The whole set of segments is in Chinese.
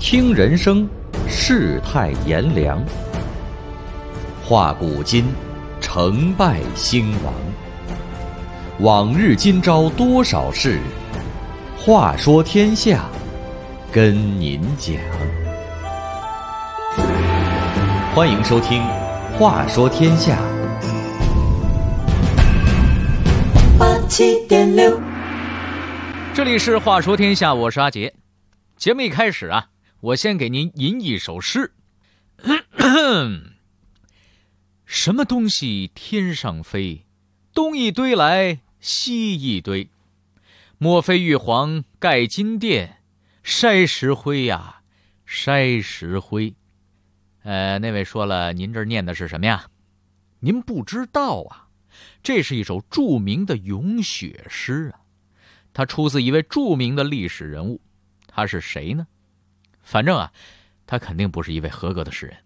听人生，世态炎凉；话古今，成败兴亡。往日今朝多少事，话说天下，跟您讲。欢迎收听《话说天下》。 87.6， 这里是话说天下，我是阿杰。节目一开始啊，我先给您吟一首诗。什么东西天上飞，东一堆来西一堆。莫非玉皇盖金殿，筛石灰呀，筛石灰。那位说了，您这念的是什么呀？您不知道啊，这是一首著名的咏雪诗啊。它出自一位著名的历史人物，他是谁呢？反正啊，他肯定不是一位合格的诗人。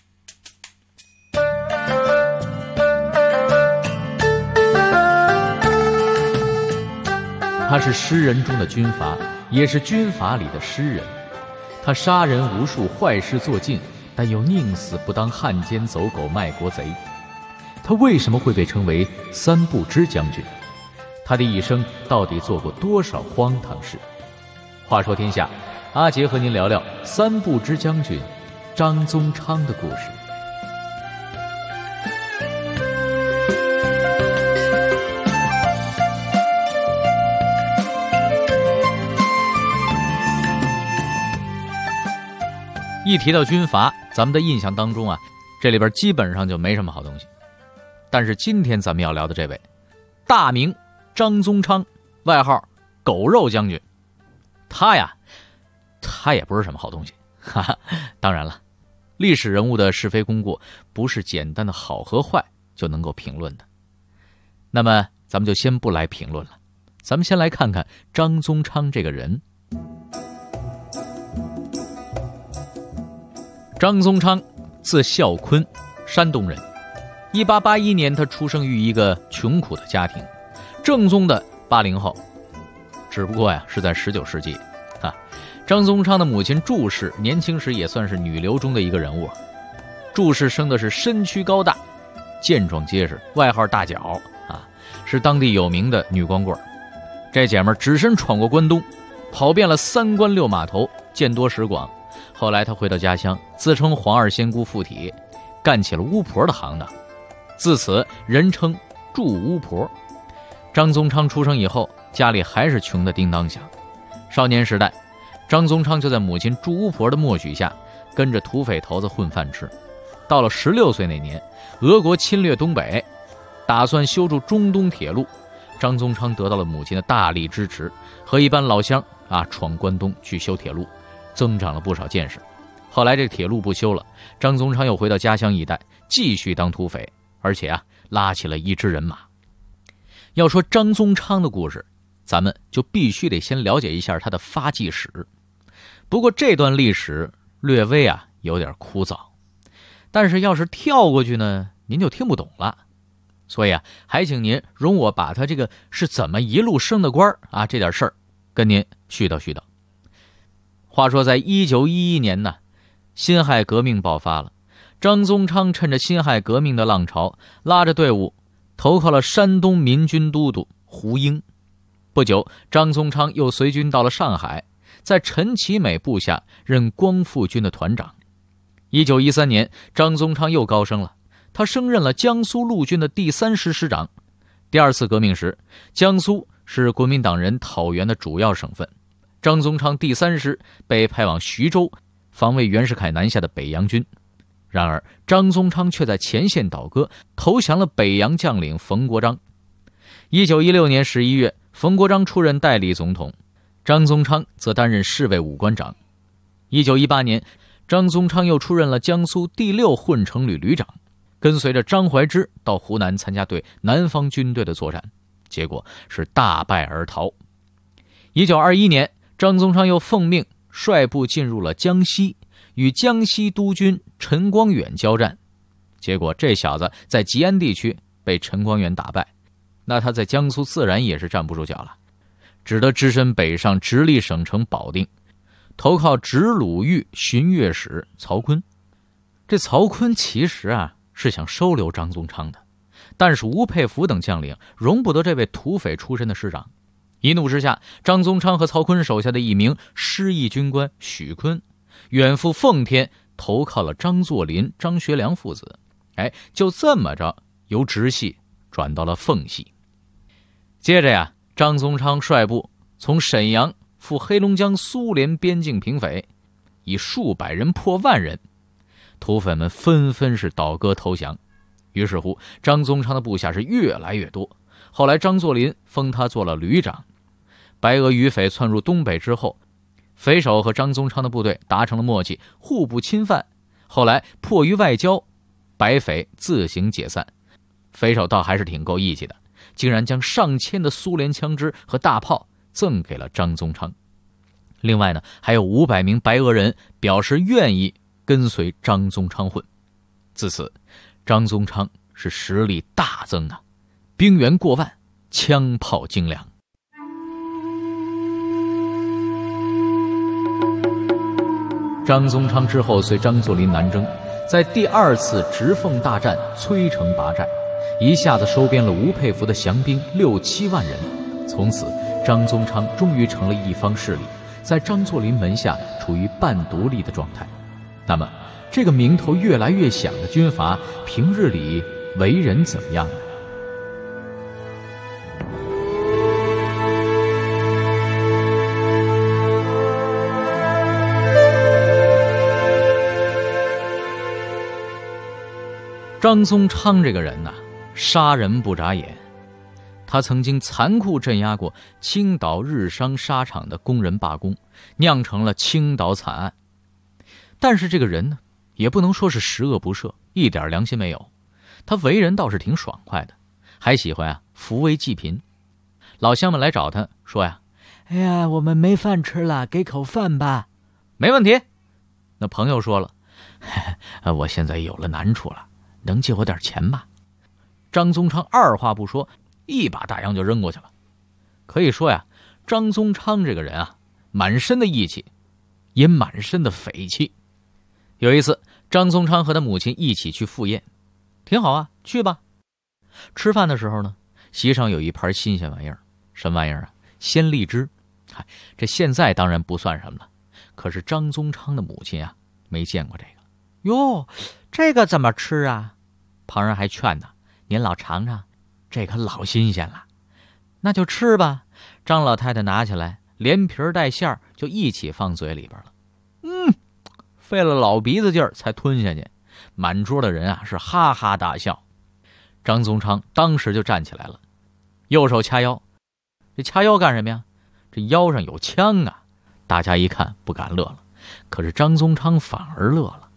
他是诗人中的军阀，也是军阀里的诗人。他杀人无数，坏事做尽，但又宁死不当汉奸走狗卖国贼。他为什么会被称为三不知将军？他的一生到底做过多少荒唐事？话说天下，阿杰和您聊聊三不知将军张宗昌的故事。一提到军阀，咱们的印象当中啊，这里边基本上就没什么好东西。但是今天咱们要聊的这位，大名张宗昌，外号狗肉将军，他也不是什么好东西。哈哈，当然了，历史人物的是非功过不是简单的好和坏就能够评论的。那么咱们就先不来评论了，咱们先来看看张宗昌这个人。张宗昌字孝坤，山东人。1881年他出生于一个穷苦的家庭，正宗的80后，只不过是在19世纪。张宗昌的母亲祝氏年轻时也算是女流中的一个人物。祝氏生的是身躯高大，健壮结实，外号大脚是当地有名的女光棍。这姐们只身闯过关东，跑遍了3关6码头，见多识广。后来她回到家乡，自称黄二仙姑附体，干起了巫婆的行当，自此人称祝巫婆。张宗昌出生以后，家里还是穷得叮当响。少年时代，张宗昌就在母亲祝巫婆的默许下，跟着土匪头子混饭吃。到了16岁那年，俄国侵略东北，打算修筑中东铁路，张宗昌得到了母亲的大力支持，和一般老乡闯关东去修铁路，增长了不少见识。后来这铁路不修了，张宗昌又回到家乡一带，继续当土匪，而且拉起了一支人马。要说张宗昌的故事，咱们就必须得先了解一下他的发迹史。不过这段历史略微有点枯燥，但是要是跳过去呢，您就听不懂了。所以还请您容我把他这个是怎么一路升的官这点事儿跟您絮叨絮叨。话说在1911年呢，辛亥革命爆发了。张宗昌趁着辛亥革命的浪潮，拉着队伍投靠了山东民军都督胡英。不久，张宗昌又随军到了上海，在陈其美部下任光复军的团长。1913年，张宗昌又高升了，他升任了江苏陆军的第3师师长。第2次革命时，江苏是国民党人讨袁的主要省份，张宗昌第3师被派往徐州防卫袁世凯南下的北洋军。然而张宗昌却在前线倒戈，投降了北洋将领冯国璋。1916年11月，冯国璋出任代理总统，张宗昌则担任侍卫武官长。1918年，张宗昌又出任了江苏第6混成旅旅长，跟随着张怀之到湖南参加对南方军队的作战，结果是大败而逃。1921年，张宗昌又奉命率部进入了江西，与江西督军陈光远交战，结果这小子在吉安地区被陈光远打败，那他在江苏自然也是站不住脚了，只得只身北上，直隶省城保定。 投靠直鲁豫巡阅使曹锟。这曹锟其实是想收留张宗昌的，但是吴佩孚等将领容不得这位土匪出身的师长。一怒之下，张宗昌和曹锟手下的一名失意军官许坤远赴奉天，投靠了张作霖、张学良父子。就这么着由直系转到了奉系。接着张宗昌率部从沈阳赴黑龙江苏联边境平匪，以数百人破万人，土匪们纷纷是倒戈投降。于是乎，张宗昌的部下是越来越多。后来张作霖封他做了旅长。白俄余匪窜入东北之后，匪首和张宗昌的部队达成了默契，互不侵犯。后来迫于外交，白匪自行解散。匪首倒还是挺够义气的，竟然将上千的苏联枪支和大炮赠给了张宗昌。另外呢，还有500名白俄人表示愿意跟随张宗昌混。自此，张宗昌是实力大增兵员过万，枪炮精良。张宗昌之后随张作霖南征，在第2次直奉大战摧城拔寨，一下子收编了吴佩孚的降兵6、7万人。从此，张宗昌终于成了一方势力，在张作霖门下处于半独立的状态。那么，这个名头越来越响的军阀，平日里为人怎么样呢？张宗昌这个人杀人不眨眼。他曾经残酷镇压过青岛日商纱厂的工人罢工，酿成了青岛惨案。但是这个人呢，也不能说是十恶不赦，一点良心没有。他为人倒是挺爽快的，还喜欢扶危济贫。老乡们来找他说哎呀，我们没饭吃了，给口饭吧。没问题。那朋友说了，我现在有了难处了，能借我点钱吧？张宗昌二话不说，一把大洋就扔过去了。可以说张宗昌这个人满身的义气，也满身的匪气。有一次，张宗昌和他母亲一起去赴宴，挺好去吧。吃饭的时候呢，席上有一盘新鲜玩意儿。什么玩意儿鲜荔枝。这现在当然不算什么了，可是张宗昌的母亲没见过这个。哟，这个怎么吃啊？旁人还劝他，您老尝尝，这可老新鲜了。那就吃吧。张老太太拿起来，连皮带馅儿就一起放嘴里边了。费了老鼻子劲儿才吞下去。满桌的人是哈哈大笑。张宗昌当时就站起来了，右手掐腰。这掐腰干什么呀？这腰上有枪大家一看不敢乐了，可是张宗昌反而乐了。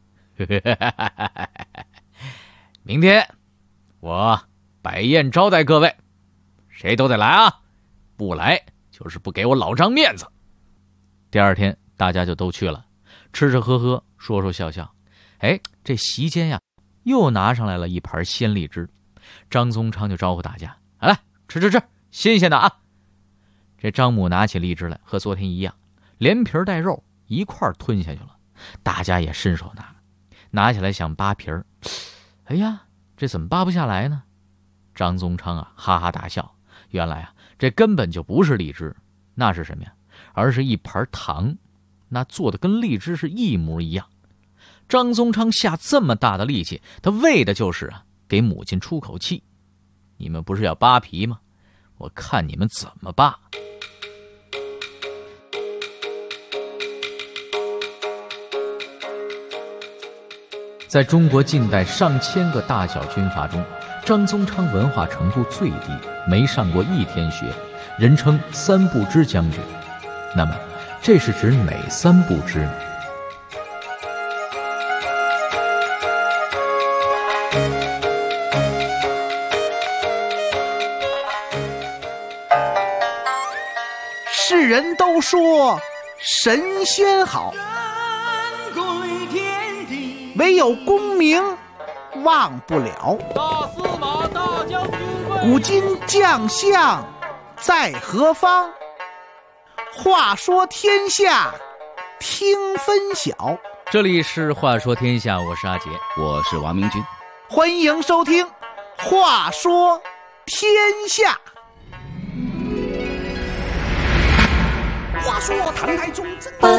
明天我摆宴招待各位，谁都得来不来就是不给我老张面子。第二天大家就都去了，吃吃喝喝，说说笑笑。这席间又拿上来了一盘鲜荔枝。张宗昌就招呼大家，来吃吃吃，新鲜的这张母拿起荔枝来，和昨天一样，连皮带肉一块吞下去了。大家也伸手拿起来想扒皮儿，哎呀，这怎么扒不下来呢？张宗昌哈哈大笑。原来这根本就不是荔枝，那是什么呀？而是一盘糖，那做的跟荔枝是一模一样。张宗昌下这么大的力气，他为的就是给母亲出口气。你们不是要扒皮吗？我看你们怎么扒。在中国近代上千个大小军阀中，张宗昌文化程度最低，没上过一天学，人称三不知将军。那么这是指哪三不知呢？ 世人都说神仙好，唯有功名忘不了。 大司马大将军古今将相在何方？话说天下听分晓。 这里是话说天下，我是阿杰， 我是王明君， 欢迎收听话说天下。话说唐太宗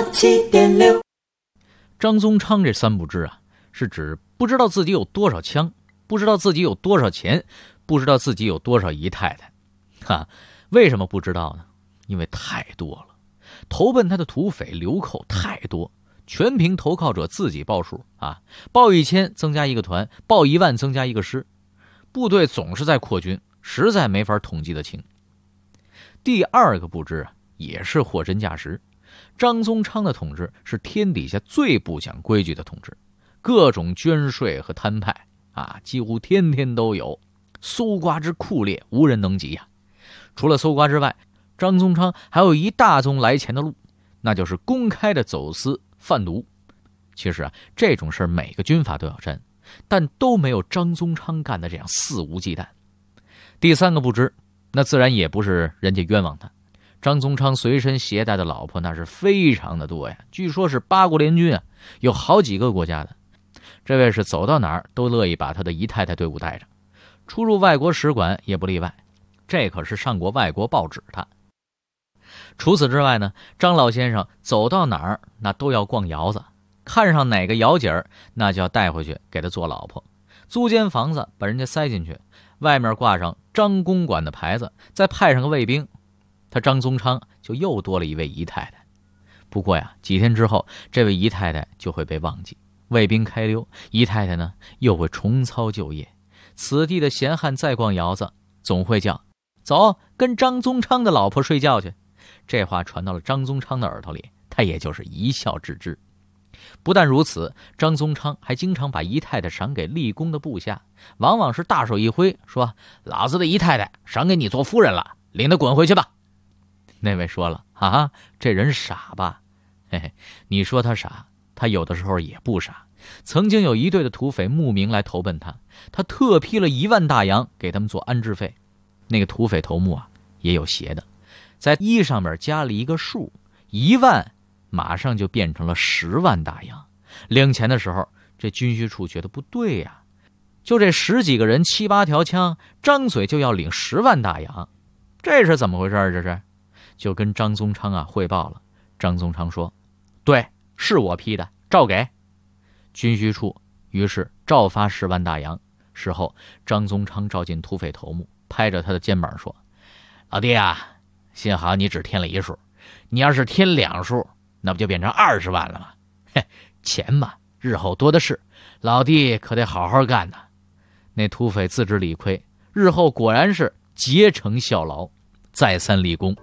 87.6， 张宗昌这三不知啊，是指不知道自己有多少枪，不知道自己有多少钱，不知道自己有多少姨太太。为什么不知道呢？因为太多了，投奔他的土匪流寇太多，全凭投靠者自己报数啊，报1000增加一个团，报10000增加一个师，部队总是在扩军，实在没法统计得清。第二个不知啊，也是货真价实。张宗昌的统治是天底下最不讲规矩的统治，各种捐税和摊派啊，几乎天天都有，搜刮之酷烈，无人能及呀。除了搜刮之外，张宗昌还有一大宗来钱的路，那就是公开的走私贩毒。其实啊，这种事每个军阀都要沾，但都没有张宗昌干的这样肆无忌惮。第三个不知，那自然也不是人家冤枉他。张宗昌随身携带的老婆那是非常的多呀，据说是8国联军啊，有好几个国家的。这位是走到哪儿都乐意把他的姨太太队伍带着，出入外国使馆也不例外，这可是上过外国报纸的。除此之外呢，张老先生走到哪儿那都要逛窑子，看上哪个窑姐儿，那就要带回去给他做老婆。租间房子把人家塞进去，外面挂上张公馆的牌子，再派上个卫兵，他张宗昌就又多了一位姨太太。不过呀，几天之后这位姨太太就会被忘记，卫兵开溜，姨太太呢又会重操旧业。此地的闲汉再逛窑子，总会叫走，跟张宗昌的老婆睡觉去。这话传到了张宗昌的耳朵里，他也就是一笑置之。不但如此，张宗昌还经常把姨太太赏给立功的部下，往往是大手一挥，说老子的姨太太赏给你做夫人了，领他滚回去吧。那位说了啊，这人傻吧？嘿嘿，你说他傻，他有的时候也不傻。曾经有一队的土匪慕名来投奔他，他特批了1万大洋给他们做安置费。那个土匪头目啊，也有邪的，在1上面加了一个数，1万马上就变成了10万大洋。领钱的时候，这军需处觉得不对呀，就这10几个人7、8条枪，张嘴就要领10万大洋，这是怎么回事？这是就跟张宗昌啊汇报了。张宗昌说，对，是我批的，照给。军需处于是照发10万大洋。事后张宗昌召进土匪头目，拍着他的肩膀说，老弟啊，幸好你只添了1数，你要是添2数，那不就变成20万了吗？嘿，钱嘛，日后多的是，老弟可得好好干呐。那土匪自知理亏，日后果然是竭诚效劳，再三立功。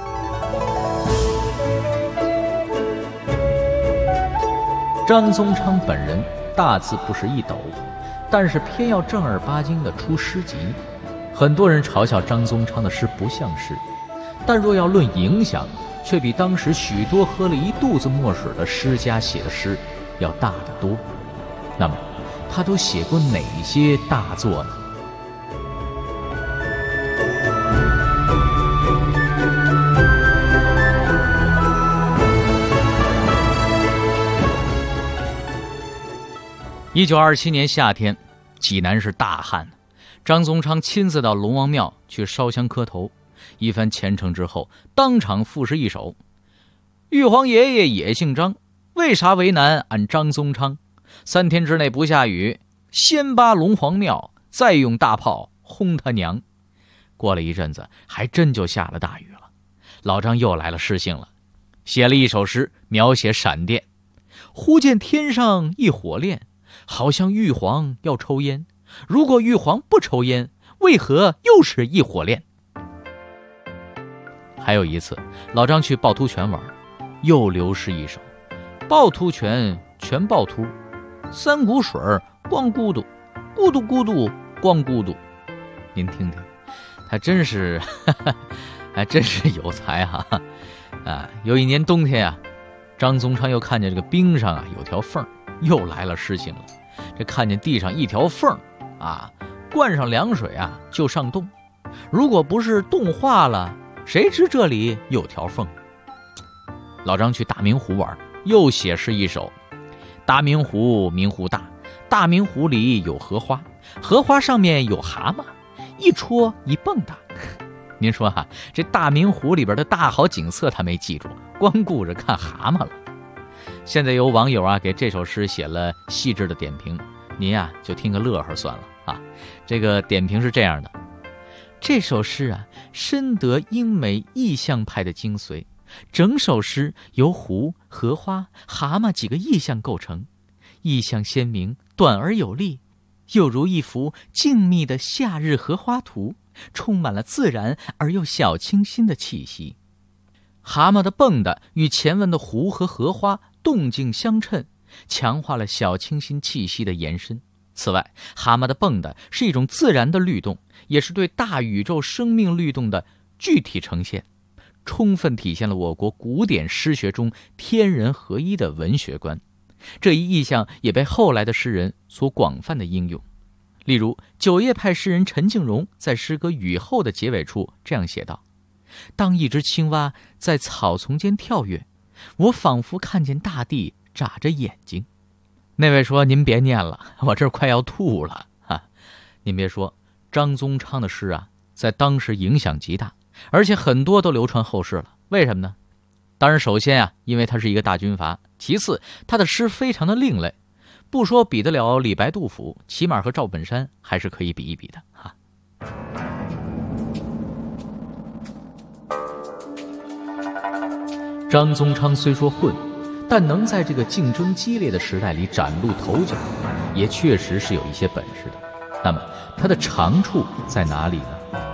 张宗昌本人大字不识一斗，但是偏要正儿八经的出诗集。很多人嘲笑张宗昌的诗不像诗，但若要论影响，却比当时许多喝了一肚子墨水的诗家写的诗要大得多。那么他都写过哪些大作呢？1927年夏天，济南是大旱，张宗昌亲自到龙王庙去烧香磕头，一番虔诚之后，当场赋诗一首：玉皇爷爷也姓张，为啥为难俺张宗昌？3天之内不下雨，先扒龙皇庙，再用大炮轰他娘。过了一阵子，还真就下了大雨了。老张又来了诗兴了，写了一首诗，描写闪电。忽见天上一火炼，好像玉皇要抽烟，如果玉皇不抽烟，为何又是一火炼？还有一次，老张去趵突泉玩，又流诗一首：趵突泉全趵突，3股水光咕嘟，咕嘟咕嘟光咕嘟。您听听，他真是还真是有才哈！有一年冬天啊，张宗昌又看见这个冰上啊有条缝，又来了诗兴了。这看见地上一条缝啊，灌上凉水啊就上冻，如果不是冻化了，谁知这里有条缝？老张去大明湖玩， 又写诗一首：大明湖，明湖大，大明湖里有荷花，荷花上面有蛤蟆，一戳一蹦跶。您说这大明湖里边的大好景色他没记住，光顾着看蛤蟆了。现在有网友给这首诗写了细致的点评，您就听个乐呵算了啊。这个点评是这样的：这首诗深得英美意象派的精髓，整首诗由湖、荷花、蛤蟆几个意象构成，意象鲜明，短而有力，又如一幅静谧的夏日荷花图，充满了自然而又小清新的气息。蛤蟆的蹦跶与前文的湖和荷花动静相称，强化了小清新气息的延伸。此外，蛤蟆的蹦跶是一种自然的律动，也是对大宇宙生命律动的具体呈现，充分体现了我国古典诗学中天人合一的文学观。这一意象也被后来的诗人所广泛的应用。例如，九叶派诗人陈敬荣在诗歌《雨后》的结尾处这样写道：当一只青蛙在草丛间跳跃，我仿佛看见大地眨着眼睛。那位说：您别念了，我这快要吐了您别说，张宗昌的诗在当时影响极大，而且很多都流传后世了。为什么呢？当然首先因为他是一个大军阀，其次他的诗非常的另类，不说比得了李白杜甫，起码和赵本山还是可以比一比的张宗昌虽说混，但能在这个竞争激烈的时代里崭露头角，也确实是有一些本事的。那么他的长处在哪里呢？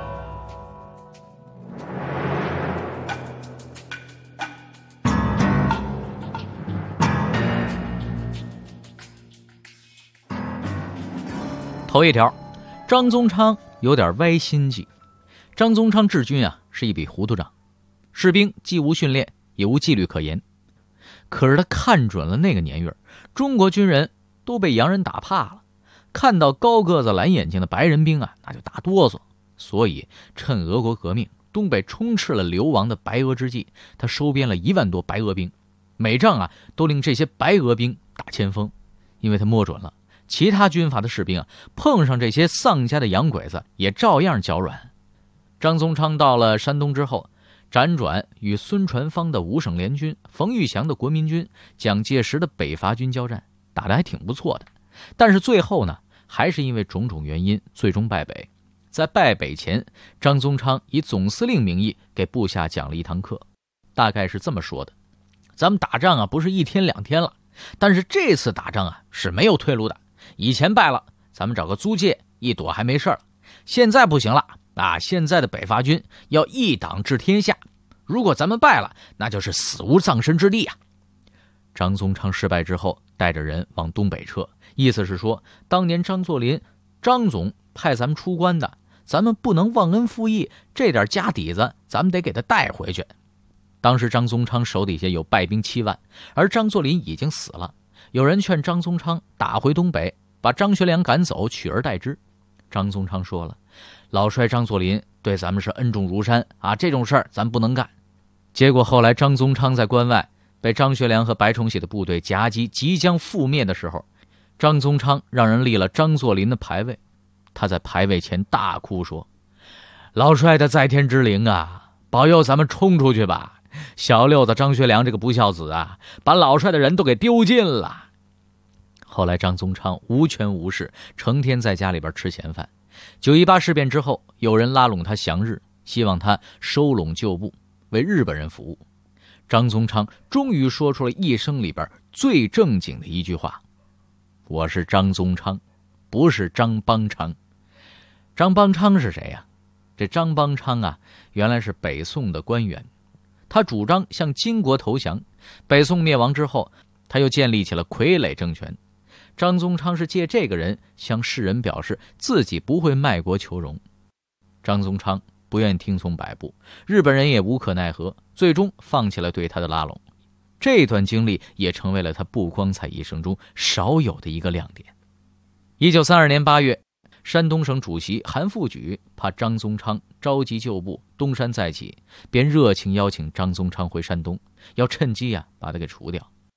头一条，张宗昌有点歪心计。张宗昌治军是一笔糊涂账，士兵既无训练也无纪律可言。可是他看准了那个年月，中国军人都被洋人打怕了，看到高个子蓝眼睛的白人兵那就打哆嗦。所以趁俄国革命东北充斥了流亡的白俄之际，他收编了1万多白俄兵，每仗都令这些白俄兵打前锋。因为他摸准了其他军阀的士兵碰上这些丧家的洋鬼子也照样脚软。张宗昌到了山东之后，辗转与孙传芳的五省联军、冯玉祥的国民军、蒋介石的北伐军交战，打得还挺不错的。但是最后呢，还是因为种种原因最终败北。在败北前，张宗昌以总司令名义给部下讲了一堂课，大概是这么说的：咱们打仗不是1天2天了，但是这次打仗是没有退路的。以前败了，咱们找个租界一躲还没事了，现在不行了现在的北伐军要一党治天下，如果咱们败了，那就是死无葬身之地张宗昌失败之后，带着人往东北撤，意思是说，当年张作霖张总派咱们出关的，咱们不能忘恩负义，这点家底子咱们得给他带回去。当时张宗昌手底下有败兵7万，而张作霖已经死了。有人劝张宗昌打回东北，把张学良赶走，取而代之。张宗昌说了，老帅张作霖对咱们是恩重如山这种事儿咱不能干。结果后来张宗昌在关外被张学良和白崇禧的部队夹击，即将覆灭的时候，张宗昌让人立了张作霖的牌位。他在牌位前大哭说：老帅的在天之灵保佑咱们冲出去吧，小六子张学良这个不孝子把老帅的人都给丢尽了。后来张宗昌无权无势，成天在家里边吃闲饭。9·18事变之后，有人拉拢他降日，希望他收拢旧部，为日本人服务。张宗昌终于说出了一生里边最正经的一句话：我是张宗昌，不是张邦昌。张邦昌是谁这张邦昌原来是北宋的官员，他主张向金国投降。北宋灭亡之后，他又建立起了傀儡政权。张宗昌是借这个人向世人表示自己不会卖国求荣。张宗昌不愿听从摆布，日本人也无可奈何，最终放弃了对他的拉拢。这段经历也成为了他不光彩一生中少有的一个亮点。1932年8月，山东省主席韩复榘怕张宗昌召集旧部东山再起，便热情邀请张宗昌回山东，要趁机把他给除掉。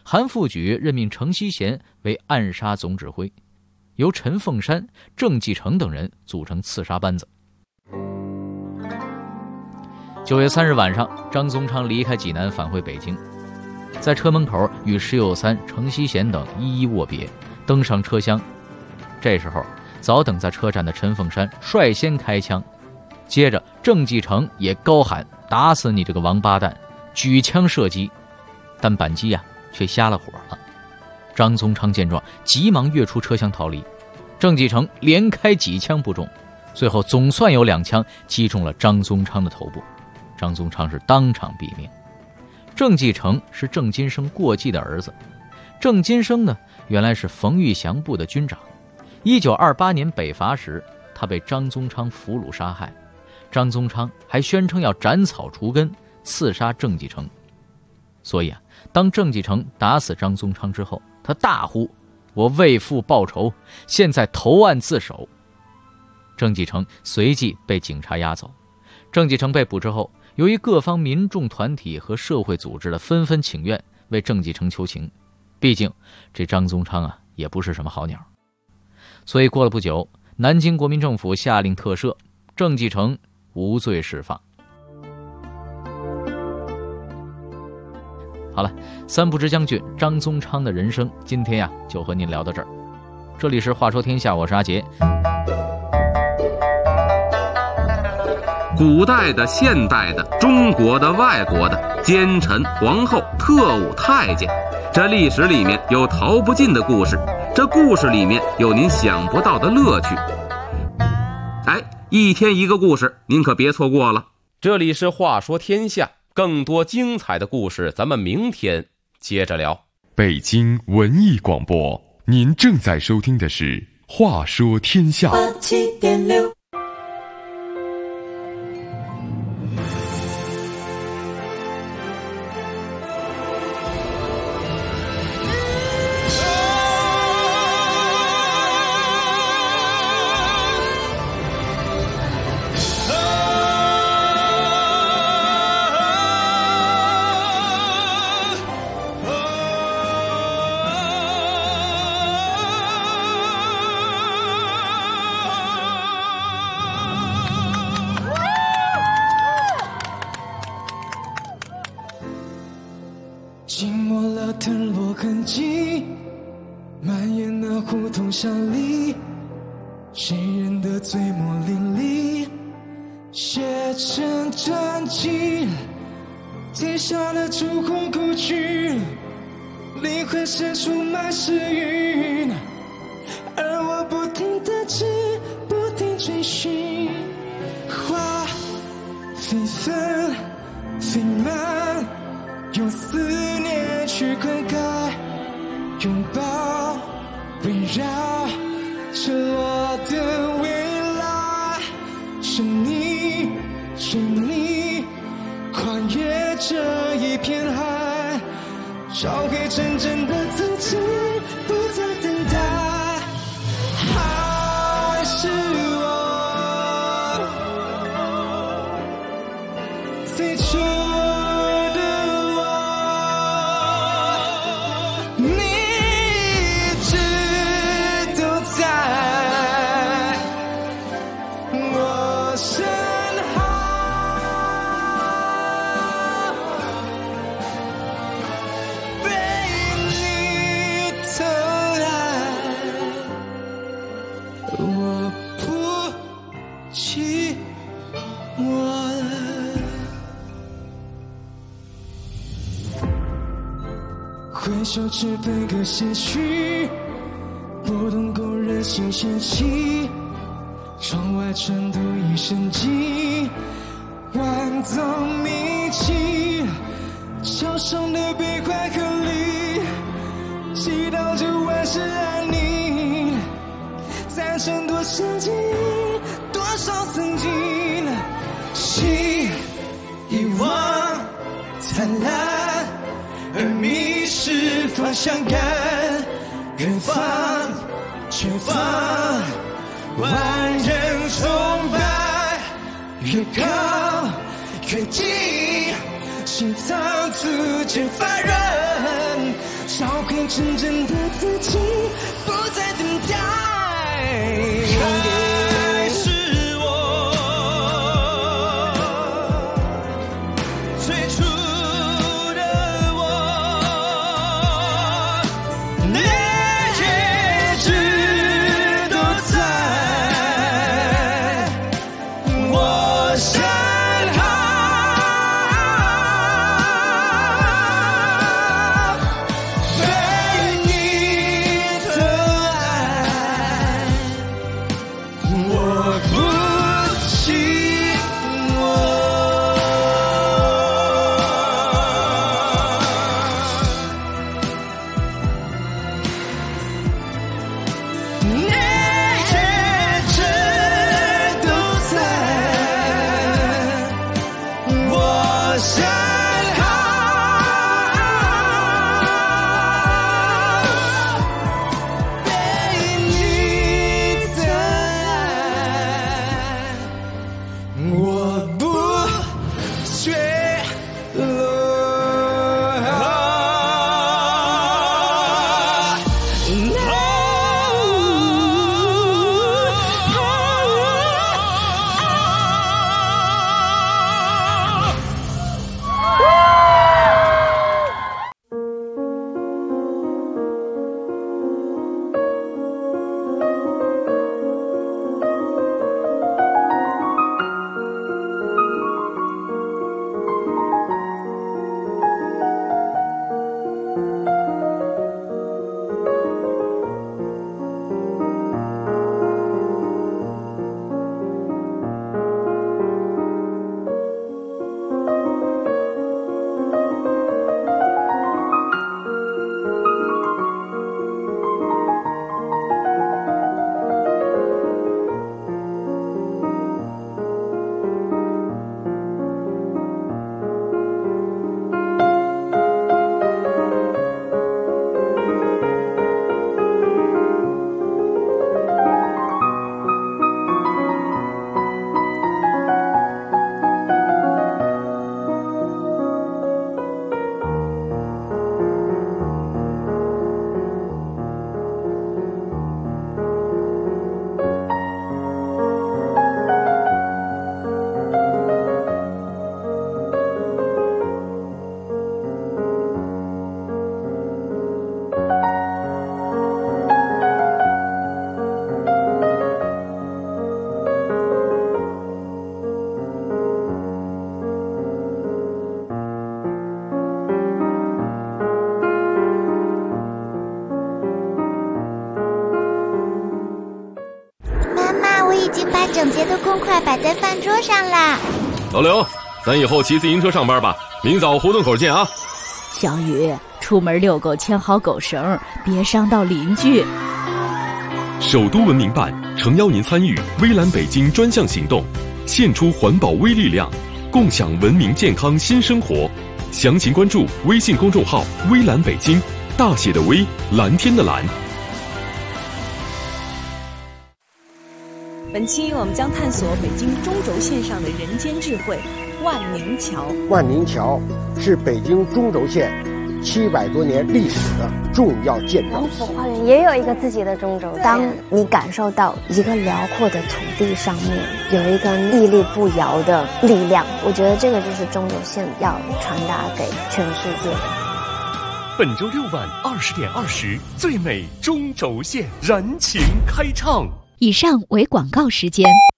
韩复榘任命程锡贤为暗杀总指挥，由陈凤山、郑继承等人组成刺杀班子。9月3日晚上，张宗昌离开济南返回北京，在车门口与石友三、程锡贤等一一握别，登上车厢。这时候早等在车站的陈凤山率先开枪，接着郑继承也高喊打死你这个王八蛋，举枪射击，但扳机却瞎了火了。张宗昌见状急忙跃出车厢逃离，郑继承连开几枪不中，最后总算有2枪击中了张宗昌的头部，张宗昌是当场毙命。郑继承是郑金生过继的儿子，郑金生呢原来是冯玉祥部的军长。1928年北伐时，他被张宗昌俘虏杀害，张宗昌还宣称要斩草除根，刺杀郑继承。所以当郑继承打死张宗昌之后，他大呼：“我为父报仇，现在投案自首。”郑继承随即被警察押走。郑继承被捕之后，由于各方民众团体和社会组织的纷纷请愿为郑继承求情，毕竟这张宗昌也不是什么好鸟，所以过了不久，南京国民政府下令特赦，郑继承无罪释放。好了，三不知将军张宗昌的人生，今天就和您聊到这儿。这里是话说天下，我是阿杰。 古代的、现代的、中国的、外国的，奸臣、皇后、特务、太监，这历史里面有逃不尽的故事，这故事里面有您想不到的乐趣。一天一个故事，您可别错过了。 这里是话说天下，更多精彩的故事咱们明天接着聊。 北京文艺广播，您正在收听的是话说天下。 87.6 浸没了藤萝痕迹，蔓延那胡同巷里，谁人的嘴墨淋漓，写成传奇。天下的烛火故去，灵魂深处满是云，而我不停地追，不停追寻。花飞纷飞满，用思念去灌溉，拥抱围绕赤裸的未来。是你，是你，跨越这一片海，找回真正的自己，不再等待。还是我最初回首只悲歌写去，不懂勾人心弦起。窗外尘土已深积，万藏铭记。桥上的悲欢和离，祈祷着万事安宁。赞成多少记忆，多少曾经，心遗忘灿烂，而迷失方向感。远方前方万人崇拜，越高越近，心脏逐渐发软， 找回真正的自己，不再等待。还是我最初的我，你一直都在我身后。 整洁的公筷摆在饭桌上啦。 老刘，咱以后骑自行车上班吧，明早胡同口见啊。 小雨，出门遛狗牵好狗绳，别伤到邻居。 首都文明办诚邀您参与微蓝北京专项行动，献出环保微力量，共享文明健康新生活。详情关注微信公众号微蓝北京，大写的微，蓝天的蓝。 本期我们将探索北京中轴线上的人间智慧——万宁桥。 万宁桥是北京中轴线700多年历史的重要建筑。 王府花园也有一个自己的中轴线。当你感受到一个辽阔的土地上面有一个屹立不摇的力量，我觉得这个就是中轴线要传达给全世界的。 本周6晚20点20，最美中轴线燃情开唱。 以上为广告时间。